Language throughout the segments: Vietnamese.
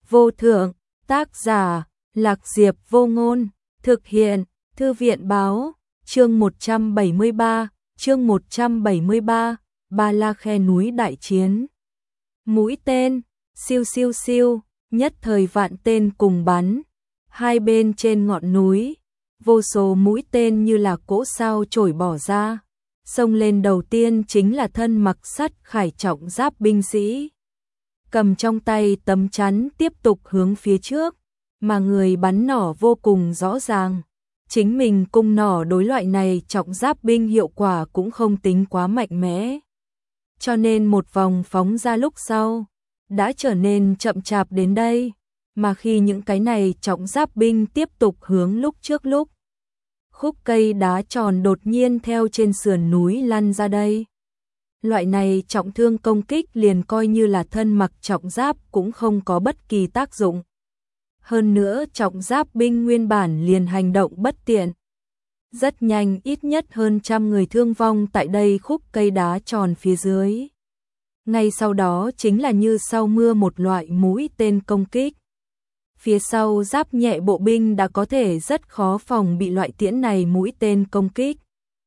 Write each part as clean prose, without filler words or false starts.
vô thượng, tác giả, Lạc Diệp Vô Ngôn, thực hiện, Thư viện báo, chương 173, Ba La Khe núi đại chiến. Mũi tên, siêu siêu siêu, nhất thời vạn tên cùng bắn. Hai bên trên ngọn núi, vô số mũi tên như là cỗ sao trổi bỏ ra. Xông lên đầu tiên chính là thân mặc sắt khải trọng giáp binh sĩ. Cầm trong tay tấm chắn tiếp tục hướng phía trước, mà người bắn nỏ vô cùng rõ ràng. Chính mình cung nỏ đối loại này trọng giáp binh hiệu quả cũng không tính quá mạnh mẽ. Cho nên một vòng phóng ra lúc sau, đã trở nên chậm chạp đến đây, mà khi những cái này trọng giáp binh tiếp tục hướng lúc trước lúc. Khúc cây đá tròn đột nhiên theo trên sườn núi lăn ra đây. Loại này trọng thương công kích liền coi như là thân mặc trọng giáp cũng không có bất kỳ tác dụng. Hơn nữa trọng giáp binh nguyên bản liền hành động bất tiện. Rất nhanh ít nhất hơn 100 người thương vong tại đây khúc cây đá tròn phía dưới. Ngay sau đó chính là như sau mưa một loại mũi tên công kích. Phía sau giáp nhẹ bộ binh đã có thể rất khó phòng bị loại tiễn này mũi tên công kích.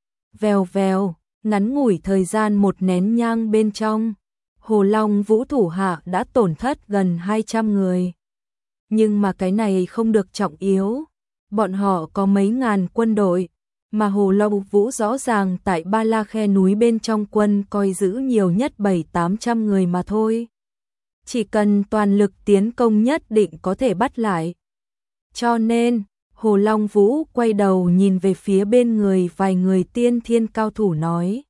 Vèo vèo, ngắn ngủi thời gian một nén nhang bên trong, Hồ Long Vũ thủ hạ đã tổn thất gần 200 người. Nhưng mà cái này không được trọng yếu, bọn họ có mấy ngàn quân đội, mà Hồ Long Vũ rõ ràng tại Ba La Khe núi bên trong quân coi giữ nhiều nhất 700-800 người mà thôi. Chỉ cần toàn lực tiến công nhất định có thể bắt lại. Cho nên, Hồ Long Vũ quay đầu nhìn về phía bên người vài người tiên thiên cao thủ nói.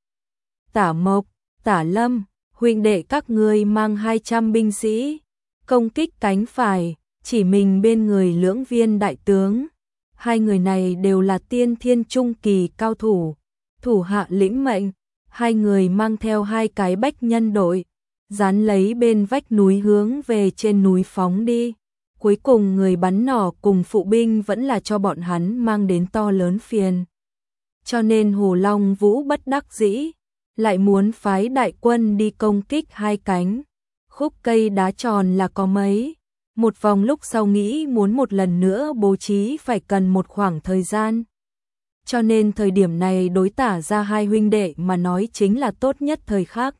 Tả Mộc, Tả Lâm, huynh đệ các ngươi mang 200 binh sĩ, công kích cánh phải, chỉ mình bên người Lưỡng Viên đại tướng. Hai người này đều là tiên thiên trung kỳ cao thủ, thủ hạ lĩnh mệnh, hai người mang theo hai cái bách nhân đội, dán lấy bên vách núi hướng về trên núi phóng đi. Cuối cùng người bắn nỏ cùng phụ binh vẫn là cho bọn hắn mang đến to lớn phiền. Cho nên Hồ Long Vũ bất đắc dĩ, lại muốn phái đại quân đi công kích hai cánh. Khúc cây đá tròn là có mấy. Một vòng lúc sau nghĩ muốn một lần nữa bố trí phải cần một khoảng thời gian. Cho nên thời điểm này đối Tả ra hai huynh đệ mà nói chính là tốt nhất thời khắc.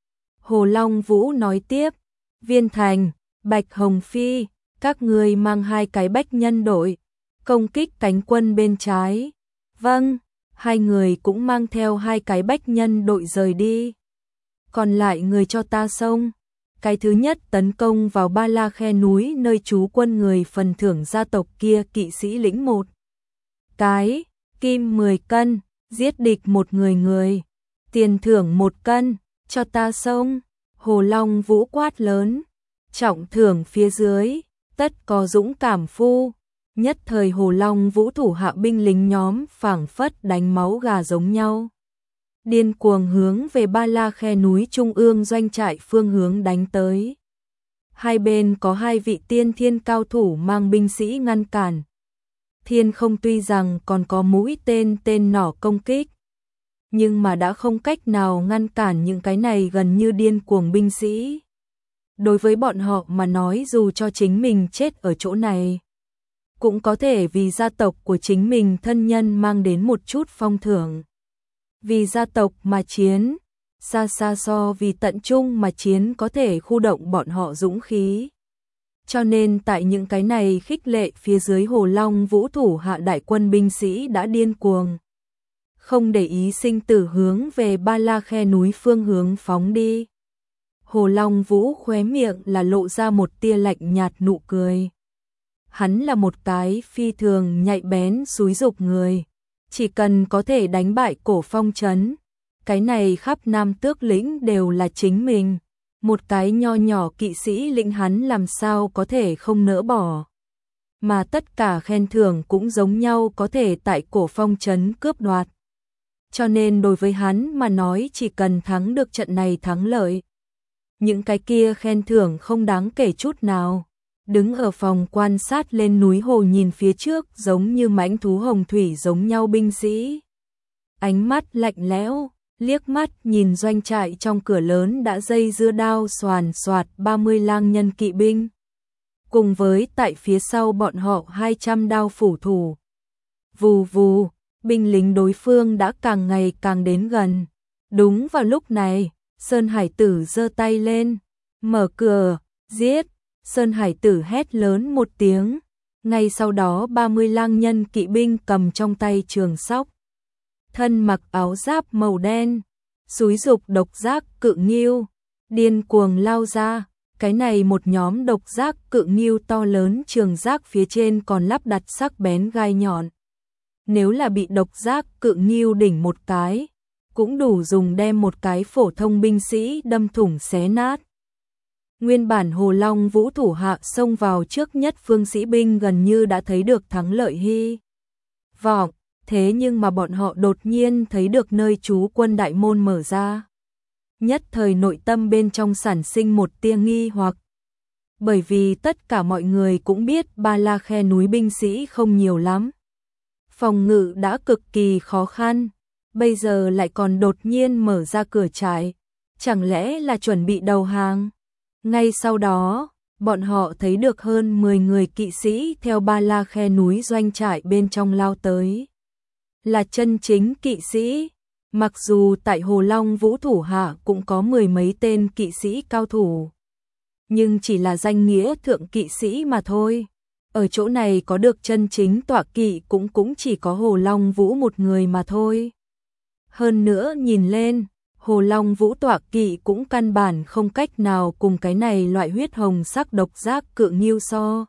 Hồ Long Vũ nói tiếp, Viên Thành, Bạch Hồng Phi, các ngươi mang hai cái bách nhân đội, công kích cánh quân bên trái. Vâng, hai người cũng mang theo hai cái bách nhân đội rời đi. Còn lại người cho ta xông. Cái thứ nhất tấn công vào Ba La Khe núi nơi trú quân người phần thưởng gia tộc kia kỵ sĩ lĩnh một cái, kim 10 cân, giết địch một người, tiền thưởng 1 cân, cho ta xông. Hồ Long Vũ quát lớn, trọng thưởng phía dưới, tất có dũng cảm phu. Nhất thời Hồ Long Vũ thủ hạ binh lính nhóm phảng phất đánh máu gà giống nhau. Điên cuồng hướng về Ba La Khe núi trung ương doanh trại phương hướng đánh tới. Hai bên có hai vị tiên thiên cao thủ mang binh sĩ ngăn cản. Thiên không tuy rằng còn có mũi tên nỏ công kích, nhưng mà đã không cách nào ngăn cản những cái này gần như điên cuồng binh sĩ. Đối với bọn họ mà nói dù cho chính mình chết ở chỗ này, cũng có thể vì gia tộc của chính mình thân nhân mang đến một chút phong thưởng. Vì gia tộc mà chiến, xa xa so vì tận trung mà chiến có thể khu động bọn họ dũng khí. Cho nên tại những cái này khích lệ phía dưới Hồ Long Vũ thủ hạ đại quân binh sĩ đã điên cuồng. Không để ý sinh tử hướng về Ba La Khe núi phương hướng phóng đi. Hồ Long Vũ khóe miệng là lộ ra một tia lạnh nhạt nụ cười. Hắn là một cái phi thường nhạy bén xúi dục người. Chỉ cần có thể đánh bại Cổ Phong trấn, cái này khắp Nam Tước lĩnh đều là chính mình. Một cái nho nhỏ kỵ sĩ lĩnh hắn làm sao có thể không nỡ bỏ. Mà tất cả khen thưởng cũng giống nhau có thể tại Cổ Phong trấn cướp đoạt. Cho nên đối với hắn mà nói chỉ cần thắng được trận này thắng lợi. Những cái kia khen thưởng không đáng kể chút nào. Đứng ở phòng quan sát lên núi hồ nhìn phía trước giống như mãnh thú hồng thủy giống nhau binh sĩ. Ánh mắt lạnh lẽo, liếc mắt nhìn doanh trại trong cửa lớn đã dây dưa đao xoàn xoạt 30 lang nhân kỵ binh. cùng với tại phía sau bọn họ 200 đao phủ thủ. Vù vù, binh lính đối phương đã càng ngày càng đến gần. Đúng vào lúc này, Sơn Hải Tử giơ tay lên, mở cửa, giết. Sơn Hải Tử hét lớn một tiếng, ngay sau đó 30 lang nhân kỵ binh cầm trong tay trường sóc, thân mặc áo giáp màu đen, xúi dục độc giác cự ngưu, điên cuồng lao ra. Cái này một nhóm độc giác cự ngưu to lớn, trường giác phía trên còn lắp đặt sắc bén gai nhọn. Nếu là bị độc giác cự ngưu đỉnh một cái, cũng đủ dùng đem một cái phổ thông binh sĩ đâm thủng xé nát. Nguyên bản Hồ Long Vũ thủ hạ xông vào trước nhất phương sĩ binh gần như đã thấy được thắng lợi hy vọng, thế nhưng mà bọn họ đột nhiên thấy được nơi trú quân đại môn mở ra. Nhất thời nội tâm bên trong sản sinh một tia nghi hoặc. Bởi vì tất cả mọi người cũng biết Ba La Khe núi binh sĩ không nhiều lắm. Phòng ngự đã cực kỳ khó khăn, bây giờ lại còn đột nhiên mở ra cửa trại, chẳng lẽ là chuẩn bị đầu hàng? Ngay sau đó, bọn họ thấy được hơn 10 người kỵ sĩ theo Ba La Khe núi doanh trại bên trong lao tới. Là chân chính kỵ sĩ, mặc dù tại Hồ Long Vũ thủ hạ cũng có 10 mấy tên kỵ sĩ cao thủ, nhưng chỉ là danh nghĩa thượng kỵ sĩ mà thôi. Ở chỗ này có được chân chính tọa kỵ cũng chỉ có Hồ Long Vũ một người mà thôi. Hơn nữa nhìn lên, Hồ Long Vũ tọa kỵ cũng căn bản không cách nào cùng cái này loại huyết hồng sắc độc giác cự ngưu so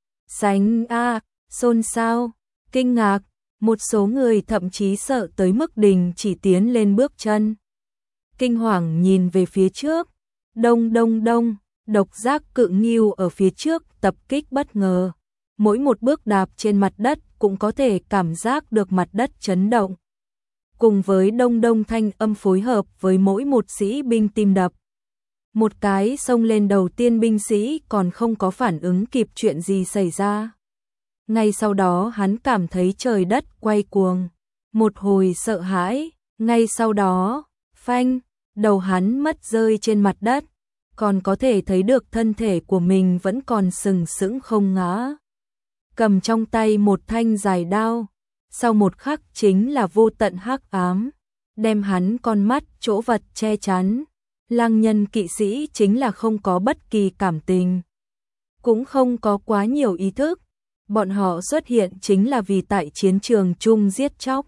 sánh. Xôn xao, kinh ngạc, một số người thậm chí sợ tới mức đình chỉ tiến lên bước chân. Kinh hoàng nhìn về phía trước, đông đông đông, độc giác cự ngưu ở phía trước tập kích bất ngờ. Mỗi một bước đạp trên mặt đất cũng có thể cảm giác được mặt đất chấn động. Cùng với đông đông thanh âm phối hợp với mỗi một sĩ binh tim đập. Một cái xông lên đầu tiên binh sĩ còn không có phản ứng kịp chuyện gì xảy ra. Ngay sau đó hắn cảm thấy trời đất quay cuồng. Một hồi sợ hãi, ngay sau đó, phanh, đầu hắn mất rơi trên mặt đất. Còn có thể thấy được thân thể của mình vẫn còn sừng sững không ngã. Cầm trong tay một thanh dài đao, sau một khắc chính là vô tận hắc ám, đem hắn con mắt chỗ vật che chắn. Lang nhân kỵ sĩ chính là không có bất kỳ cảm tình, cũng không có quá nhiều ý thức, bọn họ xuất hiện chính là vì tại chiến trường chung giết chóc.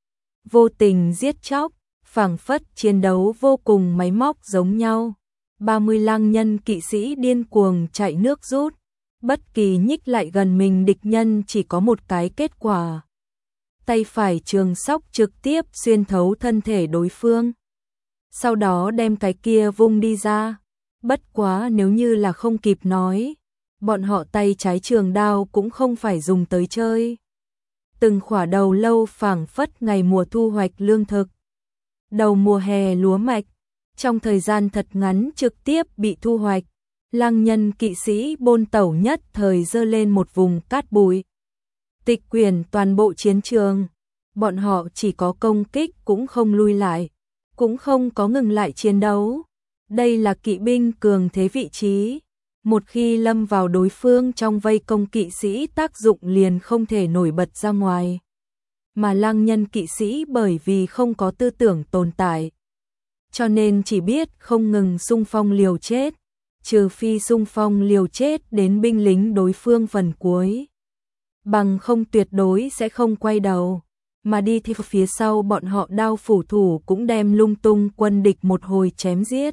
Vô tình giết chóc, phảng phất chiến đấu vô cùng máy móc giống nhau. 30 lang nhân kỵ sĩ điên cuồng chạy nước rút, bất kỳ nhích lại gần mình địch nhân chỉ có một cái kết quả. Tay phải trường sóc trực tiếp xuyên thấu thân thể đối phương, sau đó đem cái kia vung đi ra. Bất quá nếu như là không kịp nói, bọn họ tay trái trường đao cũng không phải dùng tới chơi. Từng khỏa đầu lâu phảng phất ngày mùa thu hoạch lương thực, đầu mùa hè lúa mạch, trong thời gian thật ngắn trực tiếp bị thu hoạch. Lang nhân kỵ sĩ bôn tẩu nhất thời dơ lên một vùng cát bụi, tịch quyển toàn bộ chiến trường. Bọn họ chỉ có công kích cũng không lui lại, cũng không có ngừng lại chiến đấu. Đây là kỵ binh cường thế vị trí, một khi lâm vào đối phương trong vây công, kỵ sĩ tác dụng liền không thể nổi bật ra ngoài. Mà lang nhân kỵ sĩ bởi vì không có tư tưởng tồn tại, cho nên chỉ biết không ngừng xung phong liều chết, trừ phi xung phong liều chết đến binh lính đối phương phần cuối, bằng không tuyệt đối sẽ không quay đầu. Mà đi theo phía sau bọn họ đao phủ thủ cũng đem lung tung quân địch một hồi chém giết.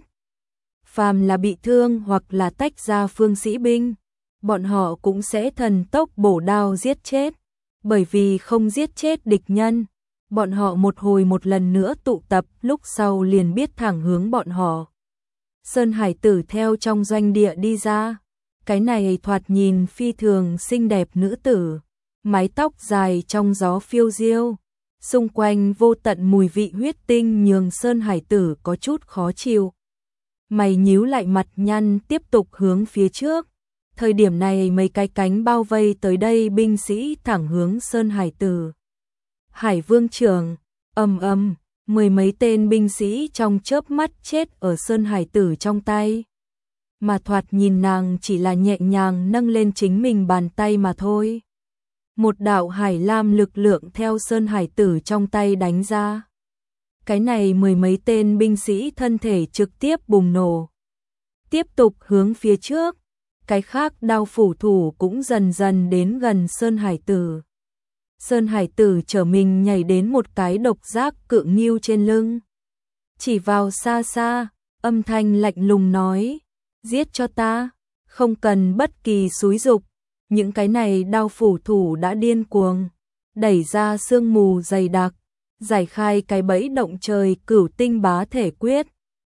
Phàm là bị thương hoặc là tách ra phương sĩ binh, bọn họ cũng sẽ thần tốc bổ đao giết chết. Bởi vì không giết chết địch nhân, bọn họ một hồi một lần nữa tụ tập, lúc sau liền biết thẳng hướng bọn họ. Sơn Hải Tử theo trong doanh địa đi ra, cái này thoạt nhìn phi thường xinh đẹp nữ tử, mái tóc dài trong gió phiêu diêu, xung quanh vô tận mùi vị huyết tinh nhường Sơn Hải Tử có chút khó chịu. Mày nhíu lại mặt nhăn tiếp tục hướng phía trước. Thời điểm này mấy cái cánh bao vây tới đây binh sĩ thẳng hướng Sơn Hải Tử. Hải Vương trưởng, ầm, mười mấy tên binh sĩ trong chớp mắt chết ở Sơn Hải Tử trong tay. mà thoạt nhìn nàng chỉ là nhẹ nhàng nâng lên chính mình bàn tay mà thôi. Một đạo hải lam lực lượng theo Sơn Hải Tử trong tay đánh ra. Cái này mười mấy tên binh sĩ thân thể trực tiếp bùng nổ. Tiếp tục hướng phía trước, cái khác đao phủ thủ cũng dần dần đến gần Sơn Hải Tử. Sơn Hải Tử trở mình nhảy đến một cái độc giác cự ngưu trên lưng. Chỉ vào xa xa, âm thanh lạnh lùng nói, giết cho ta, không cần bất kỳ xúi dục. Những cái này đao phủ thủ đã điên cuồng, đẩy ra sương mù dày đặc, giải khai cái bẫy động trời Cửu Tinh Bá Thể Quyết,